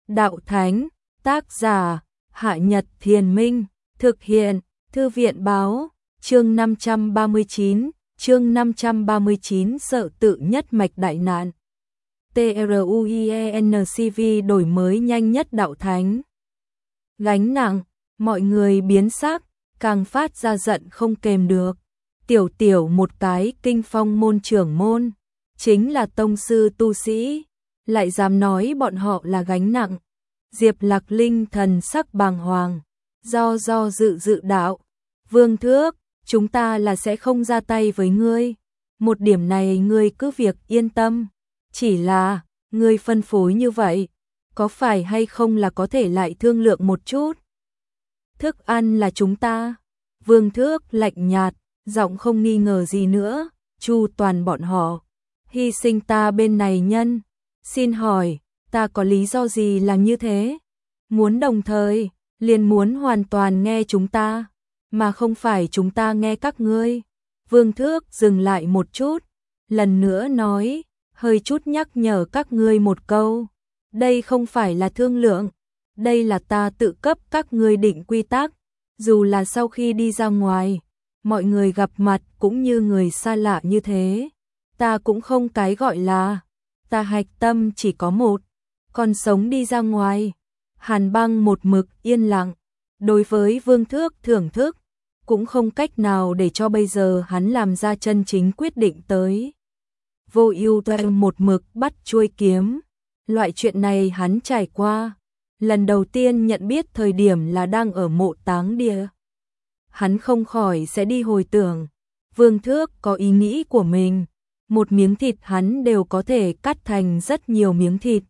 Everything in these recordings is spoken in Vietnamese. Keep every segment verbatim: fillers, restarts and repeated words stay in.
Đạo Thánh, tác giả, Hạ Nhật Thiền Minh, thực hiện, Thư viện Báo, chương năm trăm ba mươi chín, chương năm trăm ba mươi chín sợ tự nhất mạch đại nạn. TRUIENCV đổi mới nhanh nhất Đạo Thánh. Gánh nặng, mọi người biến sắc, càng phát ra giận không kềm được. Tiểu tiểu một cái kinh phong môn trưởng môn, chính là tông sư tu sĩ, lại dám nói bọn họ là gánh nặng. Diệp Lạc Linh thần sắc bàng hoàng, do do dự dự đạo, Vương Thước, chúng ta là sẽ không ra tay với ngươi, một điểm này ngươi cứ việc yên tâm, chỉ là, ngươi phân phối như vậy, có phải hay không là có thể lại thương lượng một chút? Thức ăn là chúng ta, Vương Thước lạnh nhạt, giọng không nghi ngờ gì nữa, chu toàn bọn họ, hy sinh ta bên này nhân, xin hỏi, ta có lý do gì làm như thế? Muốn đồng thời, liền muốn hoàn toàn nghe chúng ta, mà không phải chúng ta nghe các ngươi. Vương Thước dừng lại một chút, lần nữa nói, hơi chút nhắc nhở các ngươi một câu, đây không phải là thương lượng, đây là ta tự cấp các ngươi định quy tắc, dù là sau khi đi ra ngoài, mọi người gặp mặt cũng như người xa lạ như thế, ta cũng không cái gọi là, ta hạch tâm chỉ có một, còn sống đi ra ngoài. Hàn Băng một mực yên lặng, đối với Vương Thước thưởng thức, cũng không cách nào để cho bây giờ hắn làm ra chân chính quyết định tới. Vô Ưu Toan một mực bắt chuôi kiếm, loại chuyện này hắn trải qua, lần đầu tiên nhận biết thời điểm là đang ở mộ táng địa. Hắn không khỏi sẽ đi hồi tưởng, Vương Thước có ý nghĩ của mình, một miếng thịt hắn đều có thể cắt thành rất nhiều miếng thịt.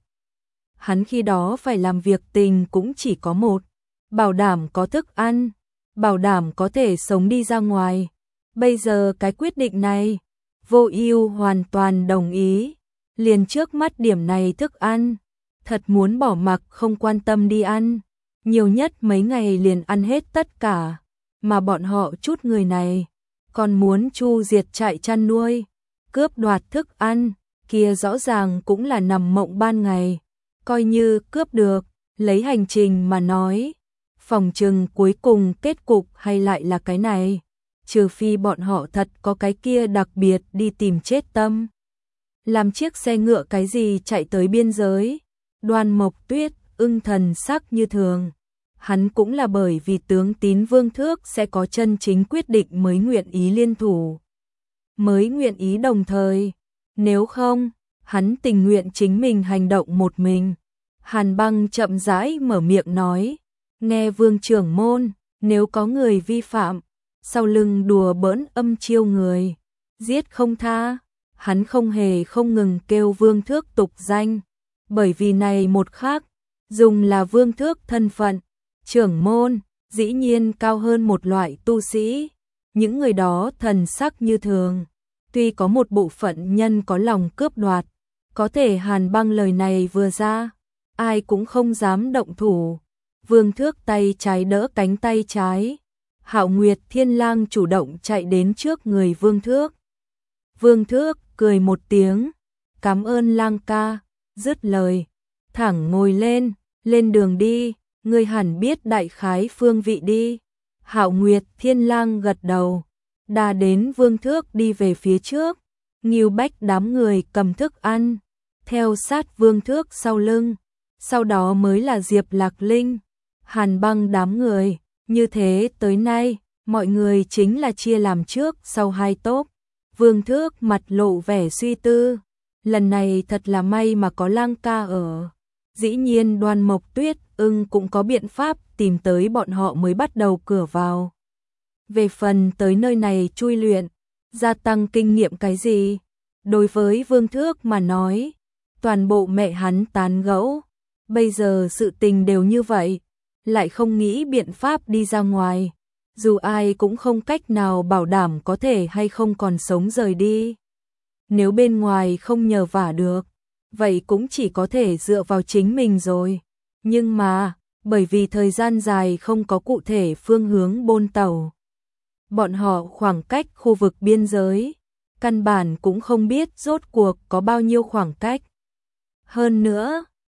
Hắn khi đó phải làm việc tình cũng chỉ có một, bảo đảm có thức ăn, bảo đảm có thể sống đi ra ngoài. Bây giờ cái quyết định này, Vô Ưu hoàn toàn đồng ý, liền trước mắt điểm này thức ăn, thật muốn bỏ mặc không quan tâm đi ăn, nhiều nhất mấy ngày liền ăn hết tất cả, mà bọn họ chút người này, còn muốn chu diệt trại chăn nuôi, cướp đoạt thức ăn, kia rõ ràng cũng là nằm mộng ban ngày. Coi như cướp được, lấy hành trình mà nói, phòng trừng cuối cùng kết cục hay lại là cái này, trừ phi bọn họ thật có cái kia đặc biệt đi tìm chết tâm. Làm chiếc xe ngựa cái gì chạy tới biên giới, Đoan Mộc Tuyết ưng thần sắc như thường, hắn cũng là bởi vì tướng tín Vương Thước sẽ có chân chính quyết định mới nguyện ý liên thủ, mới nguyện ý đồng thời, nếu không, hắn tình nguyện chính mình hành động một mình. Hàn Băng chậm rãi mở miệng nói, nghe Vương trưởng môn, nếu có người vi phạm, sau lưng đùa bỡn âm chiêu người, giết không tha, hắn không hề không ngừng kêu Vương Thước tục danh, bởi vì này một khác, dùng là Vương Thước thân phận, trưởng môn, dĩ nhiên cao hơn một loại tu sĩ, những người đó thần sắc như thường, tuy có một bộ phận nhân có lòng cướp đoạt, có thể Hàn Băng lời này vừa ra, ai cũng không dám động thủ. Vương Thước tay trái đỡ cánh tay trái, Hạo Nguyệt Thiên Lang chủ động chạy đến trước người Vương Thước. Vương Thước cười một tiếng, cảm ơn Lang ca, dứt lời, thẳng ngồi lên, lên đường đi, ngươi hẳn biết đại khái phương vị đi. Hạo Nguyệt Thiên Lang gật đầu, đà đến Vương Thước đi về phía trước, Ngưu Bách đám người cầm thức ăn, theo sát Vương Thước sau lưng, sau đó mới là Diệp Lạc Linh, Hàn Băng đám người, như thế tới nay, mọi người chính là chia làm trước sau hai tốp. Vương Thước mặt lộ vẻ suy tư, lần này thật là may mà có Lang ca ở, dĩ nhiên Đoan Mộc Tuyết ưng cũng có biện pháp tìm tới bọn họ mới bắt đầu cửa vào. Về phần tới nơi này chui luyện, gia tăng kinh nghiệm cái gì, đối với Vương Thước mà nói, toàn bộ mẹ hắn tán gẫu, bây giờ sự tình đều như vậy, lại không nghĩ biện pháp đi ra ngoài, dù ai cũng không cách nào bảo đảm có thể hay không còn sống rời đi. Nếu bên ngoài không nhờ vả được, vậy cũng chỉ có thể dựa vào chính mình rồi. Nhưng mà, bởi vì thời gian dài không có cụ thể phương hướng bôn tàu, bọn họ khoảng cách khu vực biên giới, căn bản cũng không biết rốt cuộc có bao nhiêu khoảng cách. Hơn nữa,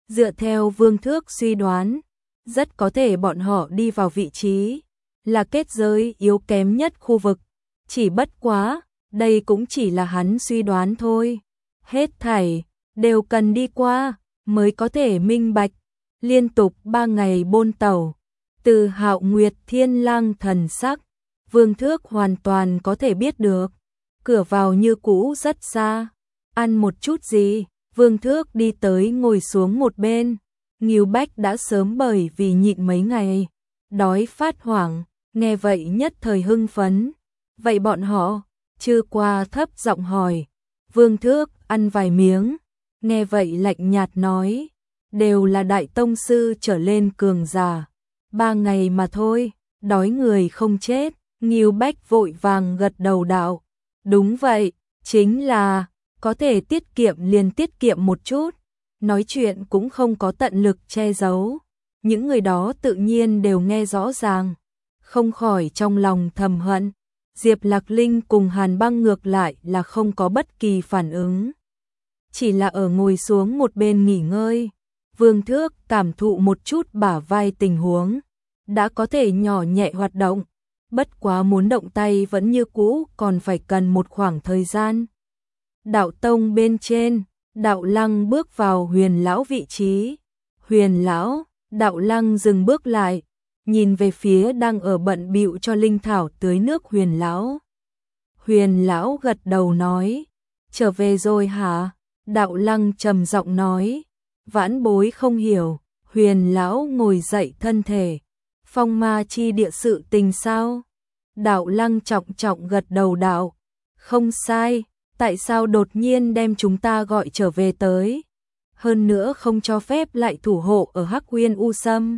Dựa theo Vương Thước suy đoán, rất có thể bọn họ đi vào vị trí là kết giới yếu kém nhất khu vực. Chỉ bất quá, đây cũng chỉ là hắn suy đoán thôi. Hết thảy đều cần đi qua mới có thể minh bạch. Liên tục ba ngày bôn tàu, từ Hạo Nguyệt Thiên Lang thần sắc, Vương Thước hoàn toàn có thể biết được. Cửa vào như cũ rất xa. Ăn một chút gì? Vương Thước đi tới ngồi xuống một bên. Ngưu Bách đã sớm bởi vì nhịn mấy ngày, đói phát hoảng, nghe vậy nhất thời hưng phấn. Vậy bọn họ, Trư Qua thấp giọng hỏi. Vương Thước ăn vài miếng, nghe vậy lạnh nhạt nói, đều là đại tông sư trở lên cường giả. Ba ngày mà thôi, đói người không chết. Ngưu Bách vội vàng gật đầu đạo. Đúng vậy, chính là, có thể tiết kiệm liền tiết kiệm một chút. Nói chuyện cũng không có tận lực che giấu. Những người đó tự nhiên đều nghe rõ ràng, không khỏi trong lòng thầm hận. Diệp Lạc Linh cùng Hàn Băng ngược lại là không có bất kỳ phản ứng, chỉ là ở ngồi xuống một bên nghỉ ngơi. Vương Thước cảm thụ một chút bả vai tình huống, đã có thể nhỏ nhẹ hoạt động, bất quá muốn động tay vẫn như cũ còn phải cần một khoảng thời gian. Đạo tông bên trên, Đạo Lăng bước vào Huyền lão vị trí. Huyền lão, Đạo Lăng dừng bước lại, nhìn về phía đang ở bận bịu cho linh thảo tưới nước Huyền lão. Huyền lão gật đầu nói, trở về rồi hả? Đạo Lăng trầm giọng nói, vãn bối không hiểu. Huyền lão ngồi dậy thân thể, phong ma chi địa sự tình sao? Đạo Lăng trọng trọng gật đầu đạo, không sai. Tại sao đột nhiên đem chúng ta gọi trở về tới? Hơn nữa không cho phép lại thủ hộ ở Hắc Uyên U Sâm.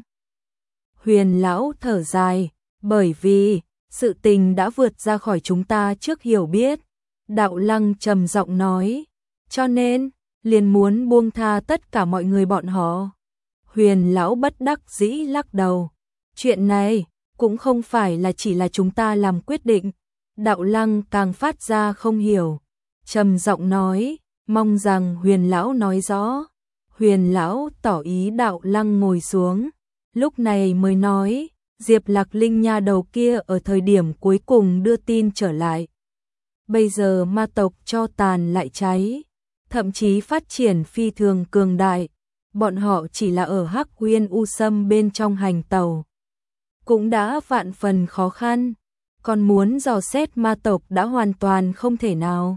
Huyền lão thở dài, bởi vì sự tình đã vượt ra khỏi chúng ta trước hiểu biết. Đạo Lăng trầm giọng nói, cho nên liền muốn buông tha tất cả mọi người bọn họ. Huyền lão bất đắc dĩ lắc đầu, chuyện này cũng không phải là chỉ là chúng ta làm quyết định. Đạo Lăng càng phát ra không hiểu, trầm giọng nói, mong rằng Huyền lão nói rõ. Huyền lão tỏ ý Đạo Lăng ngồi xuống, lúc này mới nói, Diệp Lạc Linh nha đầu kia ở thời điểm cuối cùng đưa tin trở lại. Bây giờ ma tộc cho tàn lại cháy, thậm chí phát triển phi thường cường đại. Bọn họ chỉ là ở Hắc Uyên U Sâm bên trong hành tàu, cũng đã vạn phần khó khăn, còn muốn dò xét ma tộc đã hoàn toàn không thể nào.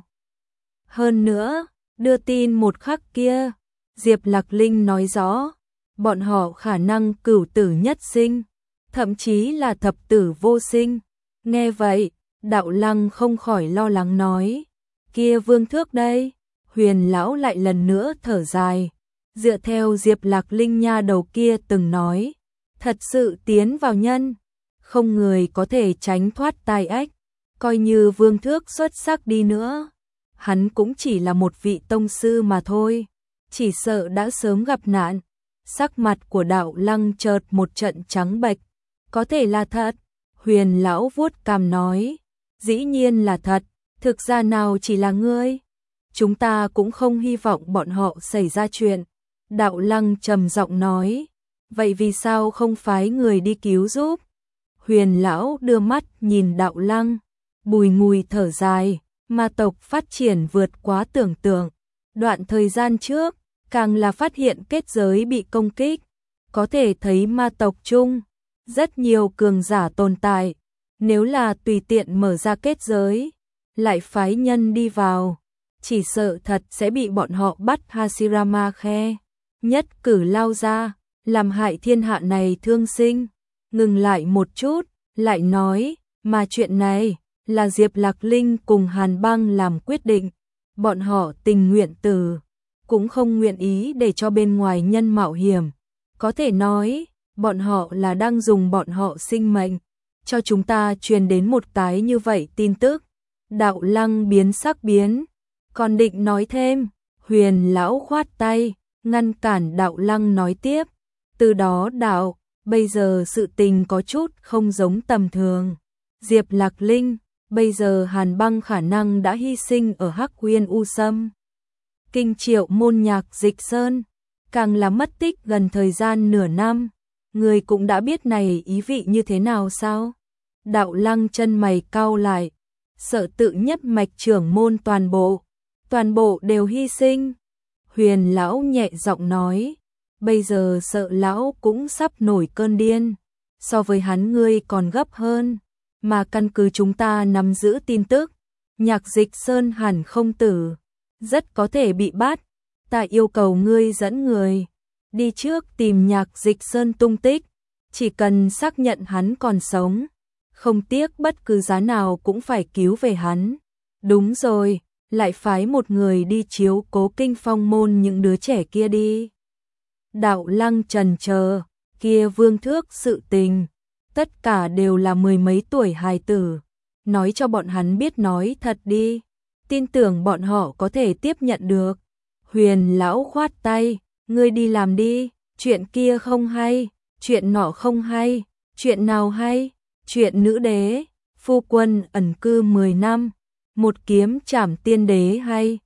Hơn nữa, đưa tin một khắc kia, Diệp Lạc Linh nói rõ, bọn họ khả năng cửu tử nhất sinh, thậm chí là thập tử vô sinh. Nghe vậy, Đạo Lăng không khỏi lo lắng nói, kia Vương Thước đây? Huyền lão lại lần nữa thở dài, dựa theo Diệp Lạc Linh nha đầu kia từng nói, thật sự tiến vào nhân, không người có thể tránh thoát tai ách. Coi như Vương Thước xuất sắc đi nữa, hắn cũng chỉ là một vị tông sư mà thôi, chỉ sợ đã sớm gặp nạn. Sắc mặt của Đạo Lăng chợt một trận trắng bệch, có thể là thật. Huyền lão vuốt cằm nói, dĩ nhiên là thật, thực ra nào chỉ là ngươi, chúng ta cũng không hy vọng bọn họ xảy ra chuyện. Đạo Lăng trầm giọng nói, vậy vì sao không phái người đi cứu giúp? Huyền lão đưa mắt nhìn Đạo Lăng, bùi ngùi thở dài, ma tộc phát triển vượt quá tưởng tượng. Đoạn thời gian trước, càng là phát hiện kết giới bị công kích, có thể thấy ma tộc chung rất nhiều cường giả tồn tại. Nếu là tùy tiện mở ra kết giới, lại phái nhân đi vào, chỉ sợ thật sẽ bị bọn họ bắt Hashirama khe nhất cử lao ra, làm hại thiên hạ này thương sinh. Ngừng lại một chút, lại nói, mà chuyện này là Diệp Lạc Linh cùng Hàn Băng làm quyết định, bọn họ tình nguyện từ, cũng không nguyện ý để cho bên ngoài nhân mạo hiểm. Có thể nói, bọn họ là đang dùng bọn họ sinh mệnh cho chúng ta truyền đến một cái như vậy tin tức. Đạo Lăng biến sắc biến, còn định nói thêm, Huyền lão khoát tay, ngăn cản Đạo Lăng nói tiếp. Từ đó đạo, bây giờ sự tình có chút không giống tầm thường. Diệp Lạc Linh, bây giờ Hàn Băng khả năng đã hy sinh ở Hắc Uyên U Sâm. Kinh Triệu Môn Nhạc Dịch Sơn, càng là mất tích gần thời gian nửa năm. Người cũng đã biết này ý vị như thế nào sao? Đạo Lăng chân mày cau lại, sợ tự nhất mạch trưởng môn toàn bộ, toàn bộ đều hy sinh. Huyền lão nhẹ giọng nói, bây giờ sợ lão cũng sắp nổi cơn điên, so với hắn ngươi còn gấp hơn, mà căn cứ chúng ta nắm giữ tin tức, Nhạc Dịch Sơn hẳn không tử, rất có thể bị bắt, ta yêu cầu ngươi dẫn người đi trước tìm Nhạc Dịch Sơn tung tích, chỉ cần xác nhận hắn còn sống, không tiếc bất cứ giá nào cũng phải cứu về hắn. Đúng rồi, lại phái một người đi chiếu cố Kinh Phong môn những đứa trẻ kia đi. Đạo Lăng trần chờ, kia Vương Thước sự tình, tất cả đều là mười mấy tuổi hài tử, nói cho bọn hắn biết nói thật đi, tin tưởng bọn họ có thể tiếp nhận được. Huyền lão khoát tay, ngươi đi làm đi, chuyện kia không hay, chuyện nọ không hay, chuyện nào hay, chuyện nữ đế, phu quân ẩn cư mười năm, một kiếm trảm tiên đế hay,